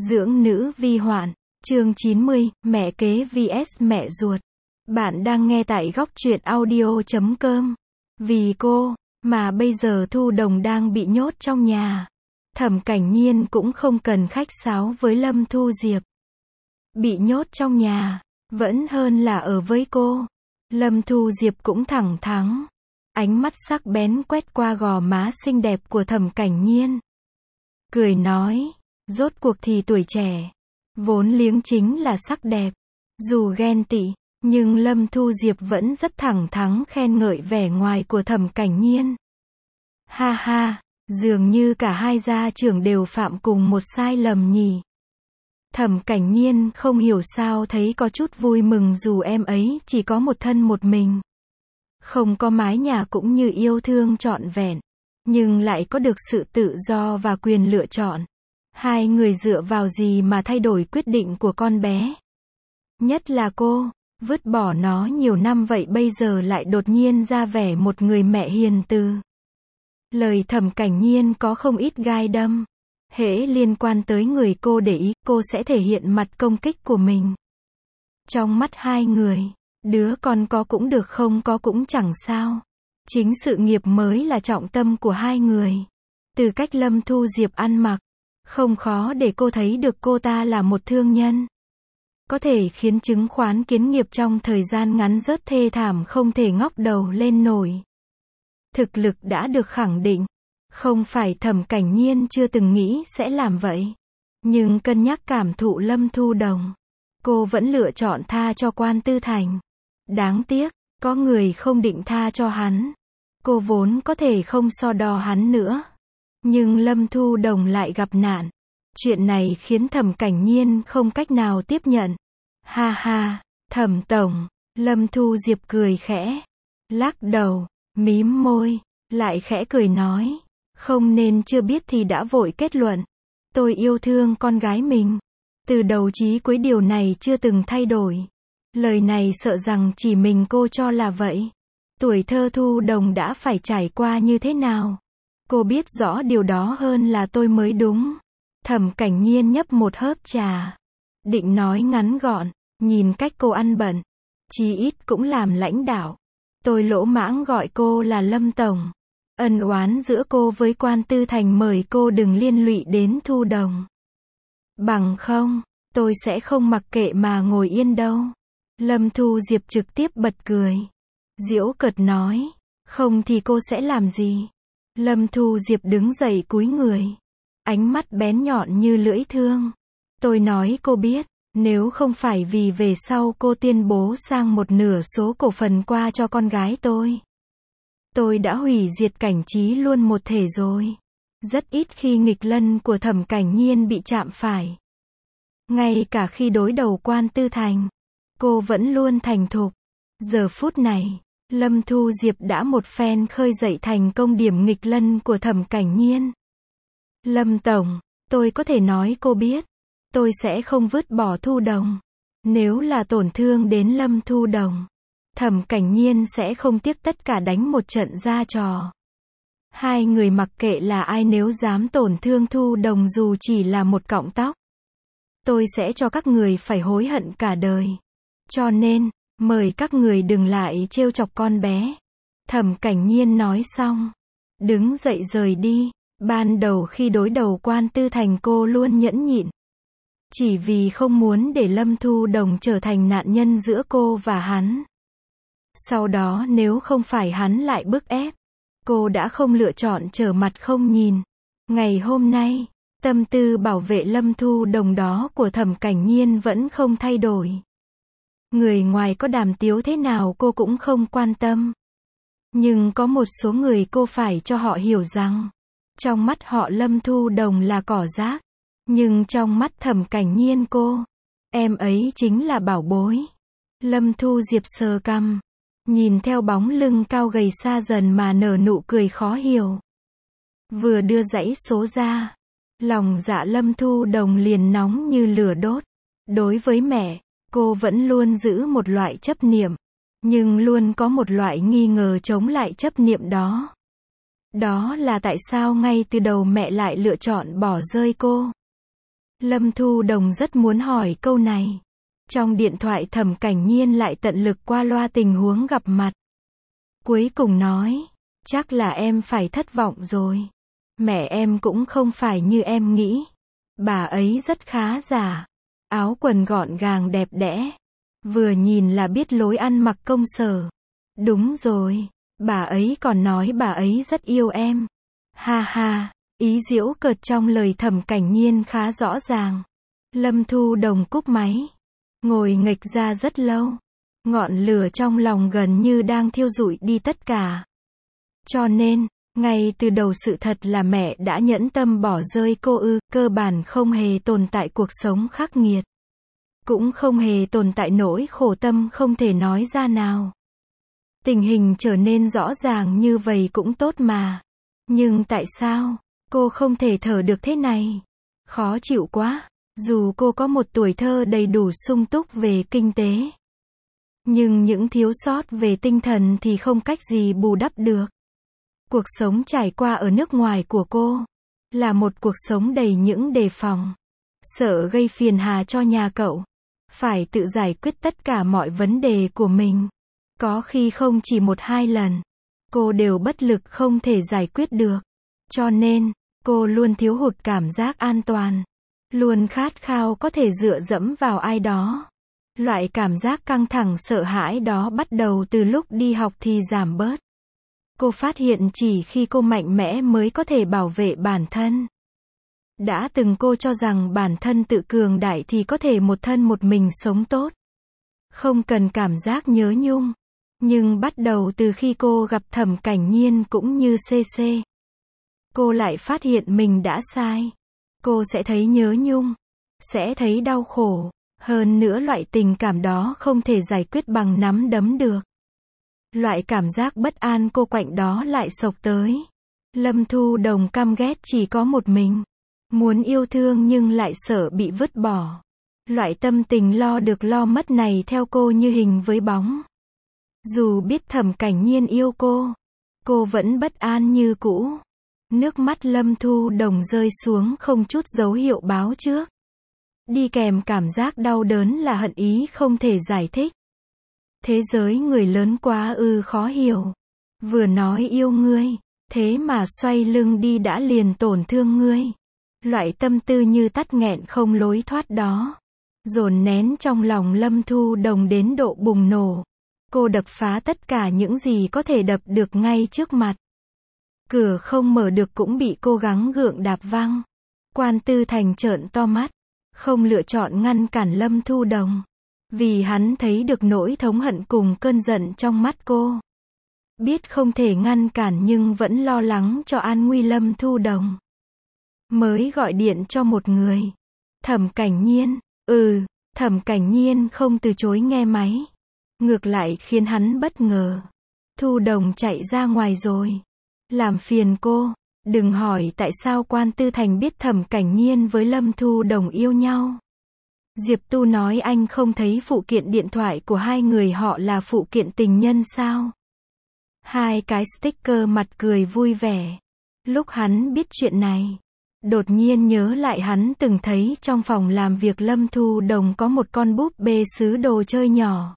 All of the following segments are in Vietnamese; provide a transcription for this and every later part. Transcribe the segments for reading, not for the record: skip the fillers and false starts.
Dưỡng nữ vi hoạn, chương 90, mẹ kế vs mẹ ruột. Bạn đang nghe tại góc truyện audio.com. Vì cô, mà bây giờ Thu Đồng đang bị nhốt trong nhà. Thẩm Cảnh Nhiên cũng không cần khách sáo với Lâm Thu Diệp. Bị nhốt trong nhà, vẫn hơn là ở với cô. Lâm Thu Diệp cũng thẳng thắn. Ánh mắt sắc bén quét qua gò má xinh đẹp của Thẩm Cảnh Nhiên. Cười nói, rốt cuộc thì tuổi trẻ, vốn liếng chính là sắc đẹp. Dù ghen tị, nhưng Lâm Thu Diệp vẫn rất thẳng thắn khen ngợi vẻ ngoài của Thẩm Cảnh Nhiên. Ha ha, dường như cả hai gia trưởng đều phạm cùng một sai lầm nhỉ. Thẩm Cảnh Nhiên không hiểu sao thấy có chút vui mừng dù em ấy chỉ có một thân một mình. Không có mái nhà cũng như yêu thương trọn vẹn, nhưng lại có được sự tự do và quyền lựa chọn. Hai người dựa vào gì mà thay đổi quyết định của con bé? Nhất là cô, vứt bỏ nó nhiều năm vậy bây giờ lại đột nhiên ra vẻ một người mẹ hiền từ. Lời Thẩm Cảnh Nhiên có không ít gai đâm. Hễ liên quan tới người cô để ý, cô sẽ thể hiện mặt công kích của mình. Trong mắt hai người, đứa con có cũng được không có cũng chẳng sao. Chính sự nghiệp mới là trọng tâm của hai người. Từ cách Lâm Thu Diệp ăn mặc, không khó để cô thấy được cô ta là một thương nhân. Có thể khiến chứng khoán kiến nghiệp trong thời gian ngắn rớt thê thảm không thể ngóc đầu lên nổi. Thực lực đã được khẳng định. Không phải Thẩm Cảnh Nhiên chưa từng nghĩ sẽ làm vậy. Nhưng cân nhắc cảm thụ Lâm Thu Đồng, cô vẫn lựa chọn tha cho Quan Tư Thành. Đáng tiếc, có người không định tha cho hắn. Cô vốn có thể không so đo hắn nữa. Nhưng Lâm Thu Đồng lại gặp nạn. Chuyện này khiến Thẩm Cảnh Nhiên không cách nào tiếp nhận. Ha ha, Thẩm Tổng, Lâm Thu Diệp cười khẽ. Lắc đầu, mím môi, lại khẽ cười nói. Không nên chưa biết thì đã vội kết luận. Tôi yêu thương con gái mình. Từ đầu chí cuối điều này chưa từng thay đổi. Lời này sợ rằng chỉ mình cô cho là vậy. Tuổi thơ Thu Đồng đã phải trải qua như thế nào? Cô biết rõ điều đó hơn là tôi mới đúng. Thẩm Cảnh Nhiên nhấp một hớp trà. Định nói ngắn gọn, nhìn cách cô ăn bận. Chí ít cũng làm lãnh đạo. Tôi lỗ mãng gọi cô là Lâm Tổng. Ân oán giữa cô với Quan Tư Thành mời cô đừng liên lụy đến Thu Đồng. Bằng không, tôi sẽ không mặc kệ mà ngồi yên đâu. Lâm Thu Diệp trực tiếp bật cười. Giễu cợt nói, không thì cô sẽ làm gì? Lâm Thu Diệp đứng dậy cúi người. Ánh mắt bén nhọn như lưỡi thương. Tôi nói cô biết, nếu không phải vì về sau cô tuyên bố sang một nửa số cổ phần qua cho con gái tôi đã hủy diệt Cảnh Trí luôn một thể rồi. Rất ít khi nghịch lân của Thẩm Cảnh Nhiên bị chạm phải. Ngay cả khi đối đầu Quan Tư Thành, cô vẫn luôn thành thục. Giờ phút này, Lâm Thu Diệp đã một phen khơi dậy thành công điểm nghịch lân của Thẩm Cảnh Nhiên. Lâm Tổng, tôi có thể nói cô biết, tôi sẽ không vứt bỏ Thu Đồng. Nếu là tổn thương đến Lâm Thu Đồng, Thẩm Cảnh Nhiên sẽ không tiếc tất cả đánh một trận ra trò. Hai người mặc kệ là ai nếu dám tổn thương Thu Đồng dù chỉ là một cọng tóc, tôi sẽ cho các người phải hối hận cả đời. Cho nên, mời các người đừng lại trêu chọc con bé. Thẩm Cảnh Nhiên nói xong, đứng dậy rời đi. Ban đầu khi đối đầu Quan Tư Thành cô luôn nhẫn nhịn. Chỉ vì không muốn để Lâm Thu Đồng trở thành nạn nhân giữa cô và hắn. Sau đó nếu không phải hắn lại bức ép, cô đã không lựa chọn trở mặt không nhìn. Ngày hôm nay, tâm tư bảo vệ Lâm Thu Đồng đó của Thẩm Cảnh Nhiên vẫn không thay đổi. Người ngoài có đàm tiếu thế nào cô cũng không quan tâm. Nhưng có một số người cô phải cho họ hiểu rằng, trong mắt họ Lâm Thu Đồng là cỏ rác. Nhưng trong mắt Thẩm Cảnh Nhiên em ấy chính là bảo bối. Lâm Thu Diệp sờ cằm, nhìn theo bóng lưng cao gầy xa dần mà nở nụ cười khó hiểu. Vừa đưa dãy số ra, lòng dạ Lâm Thu Đồng liền nóng như lửa đốt. Đối với mẹ, cô vẫn luôn giữ một loại chấp niệm, nhưng luôn có một loại nghi ngờ chống lại chấp niệm đó. Đó là tại sao ngay từ đầu mẹ lại lựa chọn bỏ rơi cô. Lâm Thu Đồng rất muốn hỏi câu này. Trong điện thoại Thẩm Cảnh Nhiên lại tận lực qua loa tình huống gặp mặt. Cuối cùng nói, chắc là em phải thất vọng rồi. Mẹ em cũng không phải như em nghĩ. Bà ấy rất khá giả. Áo quần gọn gàng đẹp đẽ. Vừa nhìn là biết lối ăn mặc công sở. Đúng rồi, bà ấy còn nói bà ấy rất yêu em. Ha ha, ý giễu cợt trong lời Thẩm Cảnh Nhiên khá rõ ràng. Lâm Thu Đồng cúp máy. Ngồi nghệch ra rất lâu. Ngọn lửa trong lòng gần như đang thiêu rụi đi tất cả. Cho nên, ngay từ đầu sự thật là mẹ đã nhẫn tâm bỏ rơi cô ư, cơ bản không hề tồn tại cuộc sống khắc nghiệt. Cũng không hề tồn tại nỗi khổ tâm không thể nói ra nào. Tình hình trở nên rõ ràng như vậy cũng tốt mà. Nhưng tại sao, cô không thể thở được thế này? Khó chịu quá. Dù cô có một tuổi thơ đầy đủ sung túc về kinh tế. Nhưng những thiếu sót về tinh thần thì không cách gì bù đắp được. Cuộc sống trải qua ở nước ngoài của cô là một cuộc sống đầy những đề phòng. Sợ gây phiền hà cho nhà cậu. Phải tự giải quyết tất cả mọi vấn đề của mình. Có khi không chỉ 1-2 lần. Cô đều bất lực không thể giải quyết được. Cho nên, cô luôn thiếu hụt cảm giác an toàn. Luôn khát khao có thể dựa dẫm vào ai đó. Loại cảm giác căng thẳng sợ hãi đó bắt đầu từ lúc đi học thì giảm bớt. Cô phát hiện chỉ khi cô mạnh mẽ mới có thể bảo vệ bản thân. Đã từng cô cho rằng bản thân tự cường đại thì có thể một thân một mình sống tốt. Không cần cảm giác nhớ nhung. Nhưng bắt đầu từ khi cô gặp Thẩm Cảnh Nhiên cũng như CC. Cô lại phát hiện mình đã sai. Cô sẽ thấy nhớ nhung. Sẽ thấy đau khổ. Hơn nữa loại tình cảm đó không thể giải quyết bằng nắm đấm được. Loại cảm giác bất an cô quạnh đó lại xộc tới. Lâm Thu Đồng căm ghét chỉ có một mình. Muốn yêu thương nhưng lại sợ bị vứt bỏ. Loại tâm tình lo được lo mất này theo cô như hình với bóng. Dù biết Thẩm Cảnh Nhiên yêu cô vẫn bất an như cũ. Nước mắt Lâm Thu Đồng rơi xuống không chút dấu hiệu báo trước. Đi kèm cảm giác đau đớn là hận ý không thể giải thích. Thế giới người lớn quá khó hiểu. Vừa nói yêu ngươi, thế mà xoay lưng đi đã liền tổn thương ngươi. Loại tâm tư như tắc nghẹn không lối thoát đó. Dồn nén trong lòng Lâm Thu Đồng đến độ bùng nổ. Cô đập phá tất cả những gì có thể đập được ngay trước mặt. Cửa không mở được cũng bị cô gắng gượng đạp văng. Quan Tư Thành trợn to mắt. Không lựa chọn ngăn cản Lâm Thu Đồng. Vì hắn thấy được nỗi thống hận cùng cơn giận trong mắt cô. Biết không thể ngăn cản nhưng vẫn lo lắng cho an nguy Lâm Thu Đồng. Mới gọi điện cho một người. Thẩm Cảnh Nhiên. Thẩm Cảnh Nhiên không từ chối nghe máy. Ngược lại khiến hắn bất ngờ. Thu Đồng chạy ra ngoài rồi. Làm phiền cô. Đừng hỏi tại sao Quan Tư Thành biết Thẩm Cảnh Nhiên với Lâm Thu Đồng yêu nhau. Diệp Tu nói anh không thấy phụ kiện điện thoại của hai người họ là phụ kiện tình nhân sao? Hai cái sticker mặt cười vui vẻ. Lúc hắn biết chuyện này, đột nhiên nhớ lại hắn từng thấy trong phòng làm việc Lâm Thu Đồng có một con búp bê sứ đồ chơi nhỏ.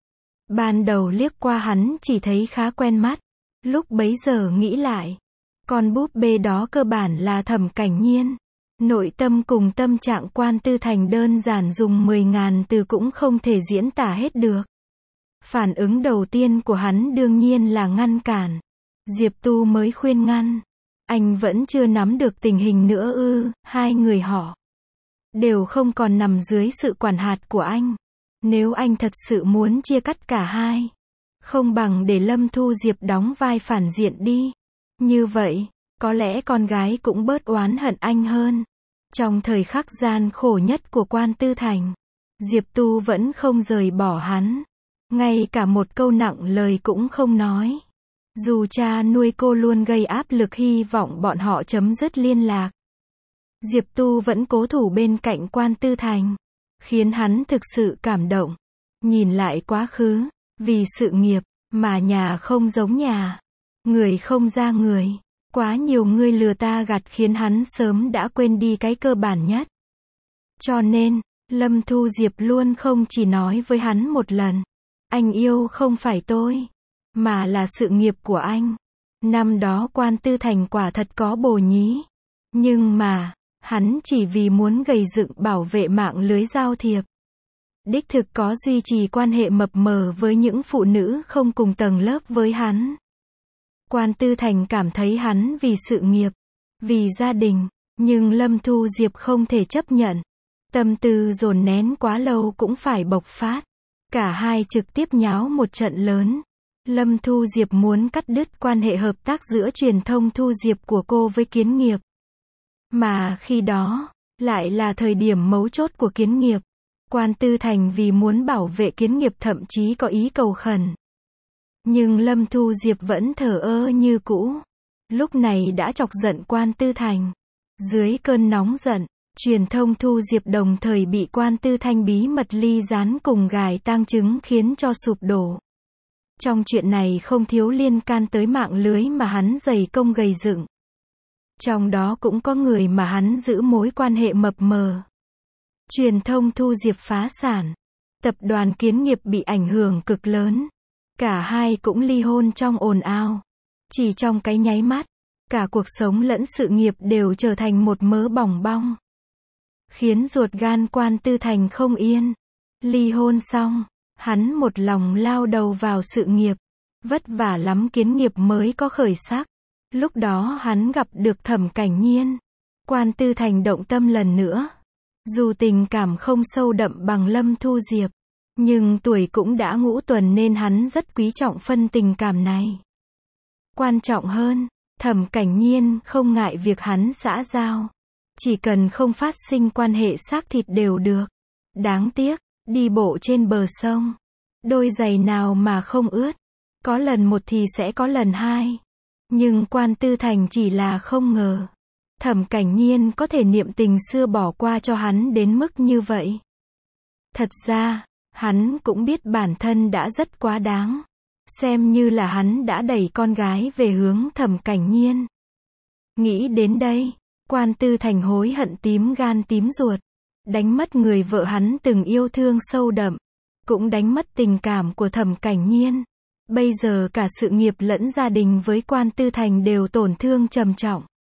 Ban đầu liếc qua hắn chỉ thấy khá quen mắt. Lúc bấy giờ nghĩ lại, con búp bê đó cơ bản là Thẩm Cảnh Nhiên. Nội tâm cùng tâm trạng Quan Tư Thành đơn giản dùng 10.000 từ cũng không thể diễn tả hết được. Phản ứng đầu tiên của hắn đương nhiên là ngăn cản. Diệp Tu mới khuyên ngăn. Anh vẫn chưa nắm được tình hình nữa hai người họ đều không còn nằm dưới sự quản hạt của anh. Nếu anh thật sự muốn chia cắt cả hai, không bằng để Lâm Thu Diệp đóng vai phản diện đi. Như vậy, có lẽ con gái cũng bớt oán hận anh hơn. Trong thời khắc gian khổ nhất của Quan Tư Thành, Diệp Tu vẫn không rời bỏ hắn. Ngay cả một câu nặng lời cũng không nói. Dù cha nuôi cô luôn gây áp lực hy vọng bọn họ chấm dứt liên lạc, Diệp Tu vẫn cố thủ bên cạnh Quan Tư Thành, khiến hắn thực sự cảm động. Nhìn lại quá khứ, vì sự nghiệp, mà nhà không giống nhà, người không ra người. Quá nhiều người lừa ta gạt khiến hắn sớm đã quên đi cái cơ bản nhất. Cho nên, Lâm Thu Diệp luôn không chỉ nói với hắn một lần. Anh yêu không phải tôi, mà là sự nghiệp của anh. Năm đó Quan Tư Thành quả thật có bồ nhí. Nhưng mà, hắn chỉ vì muốn gầy dựng bảo vệ mạng lưới giao thiệp. Đích thực có duy trì quan hệ mập mờ với những phụ nữ không cùng tầng lớp với hắn. Quan Tư Thành cảm thấy hắn vì sự nghiệp, vì gia đình, nhưng Lâm Thu Diệp không thể chấp nhận. Tâm tư dồn nén quá lâu cũng phải bộc phát. Cả hai trực tiếp nháo một trận lớn. Lâm Thu Diệp muốn cắt đứt quan hệ hợp tác giữa truyền thông Thu Diệp của cô với Kiến Nghiệp. Mà khi đó, lại là thời điểm mấu chốt của Kiến Nghiệp. Quan Tư Thành vì muốn bảo vệ Kiến Nghiệp thậm chí có ý cầu khẩn. Nhưng Lâm Thu Diệp vẫn thờ ơ như cũ. Lúc này đã chọc giận Quan Tư Thành. Dưới cơn nóng giận, truyền thông Thu Diệp đồng thời bị Quan Tư Thành bí mật ly gián cùng gài tang chứng khiến cho sụp đổ. Trong chuyện này không thiếu liên can tới mạng lưới mà hắn dày công gầy dựng. Trong đó cũng có người mà hắn giữ mối quan hệ mập mờ. Truyền thông Thu Diệp phá sản. Tập đoàn Kiến Nghiệp bị ảnh hưởng cực lớn. Cả hai cũng ly hôn trong ồn ào. Chỉ trong cái nháy mắt, cả cuộc sống lẫn sự nghiệp đều trở thành một mớ bòng bong. Khiến ruột gan Quan Tư Thành không yên. Ly hôn xong, hắn một lòng lao đầu vào sự nghiệp. Vất vả lắm Kiến Nghiệp mới có khởi sắc. Lúc đó hắn gặp được Thẩm Cảnh Nhiên. Quan Tư Thành động tâm lần nữa. Dù tình cảm không sâu đậm bằng Lâm Thu Diệp, nhưng tuổi cũng đã ngũ tuần nên hắn rất quý trọng phân tình cảm này. Quan trọng hơn, Thẩm Cảnh Nhiên không ngại việc hắn xã giao. Chỉ cần không phát sinh quan hệ xác thịt đều được. Đáng tiếc, đi bộ trên bờ sông. Đôi giày nào mà không ướt. Có lần một thì sẽ có lần hai. Nhưng Quan Tư Thành chỉ là không ngờ. Thẩm Cảnh Nhiên có thể niệm tình xưa bỏ qua cho hắn đến mức như vậy. Thật ra, hắn cũng biết bản thân đã rất quá đáng. Xem như là hắn đã đẩy con gái về hướng Thẩm Cảnh Nhiên. Nghĩ đến đây, Quan Tư Thành hối hận tím gan tím ruột. Đánh mất người vợ hắn từng yêu thương sâu đậm. Cũng đánh mất tình cảm của Thẩm Cảnh Nhiên. Bây giờ cả sự nghiệp lẫn gia đình với Quan Tư Thành đều tổn thương trầm trọng.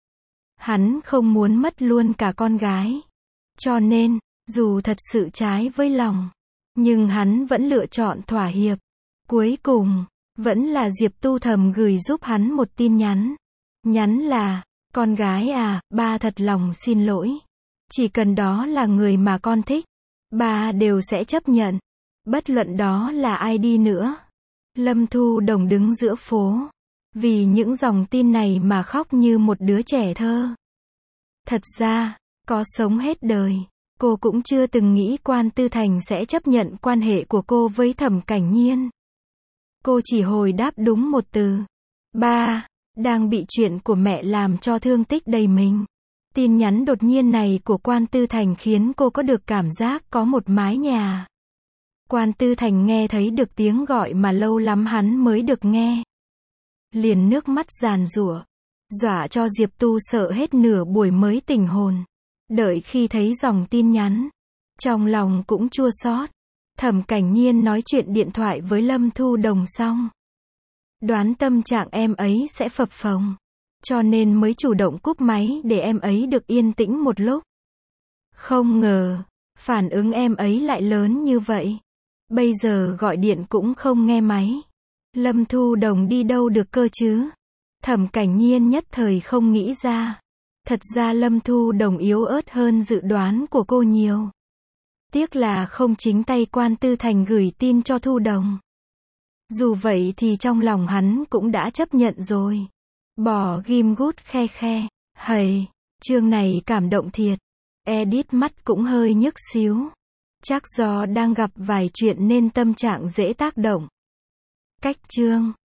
Hắn không muốn mất luôn cả con gái. Cho nên, dù thật sự trái với lòng, nhưng hắn vẫn lựa chọn thỏa hiệp. Cuối cùng, vẫn là Diệp Tu Thầm gửi giúp hắn một tin nhắn. Nhắn là, con gái à, ba thật lòng xin lỗi. Chỉ cần đó là người mà con thích, ba đều sẽ chấp nhận. Bất luận đó là ai đi nữa. Lâm Thu Đồng đứng giữa phố. Vì những dòng tin này mà khóc như một đứa trẻ thơ. Thật ra, có sống hết đời, cô cũng chưa từng nghĩ Quan Tư Thành sẽ chấp nhận quan hệ của cô với Thẩm Cảnh Nhiên. Cô chỉ hồi đáp đúng một từ. Ba, đang bị chuyện của mẹ làm cho thương tích đầy mình. Tin nhắn đột nhiên này của Quan Tư Thành khiến cô có được cảm giác có một mái nhà. Quan Tư Thành nghe thấy được tiếng gọi mà lâu lắm hắn mới được nghe. Liền nước mắt giàn giụa, dọa cho Diệp Tu sợ hết nửa buổi mới tỉnh hồn. Đợi khi thấy dòng tin nhắn, trong lòng cũng chua xót. Thẩm Cảnh Nhiên nói chuyện điện thoại với Lâm Thu Đồng xong. Đoán tâm trạng em ấy sẽ phập phồng, cho nên mới chủ động cúp máy để em ấy được yên tĩnh một lúc. Không ngờ, phản ứng em ấy lại lớn như vậy. Bây giờ gọi điện cũng không nghe máy. Lâm Thu Đồng đi đâu được cơ chứ? Thẩm Cảnh Nhiên nhất thời không nghĩ ra. Thật ra Lâm Thu Đồng yếu ớt hơn dự đoán của cô nhiều. Tiếc là không chính tay Quan Tư Thành gửi tin cho Thu Đồng. Dù vậy thì trong lòng hắn cũng đã chấp nhận rồi. Bỏ ghim gút khe khe. Hầy, chương này cảm động thiệt. Edit mắt cũng hơi nhức xíu. Chắc do đang gặp vài chuyện nên tâm trạng dễ tác động. Cách chương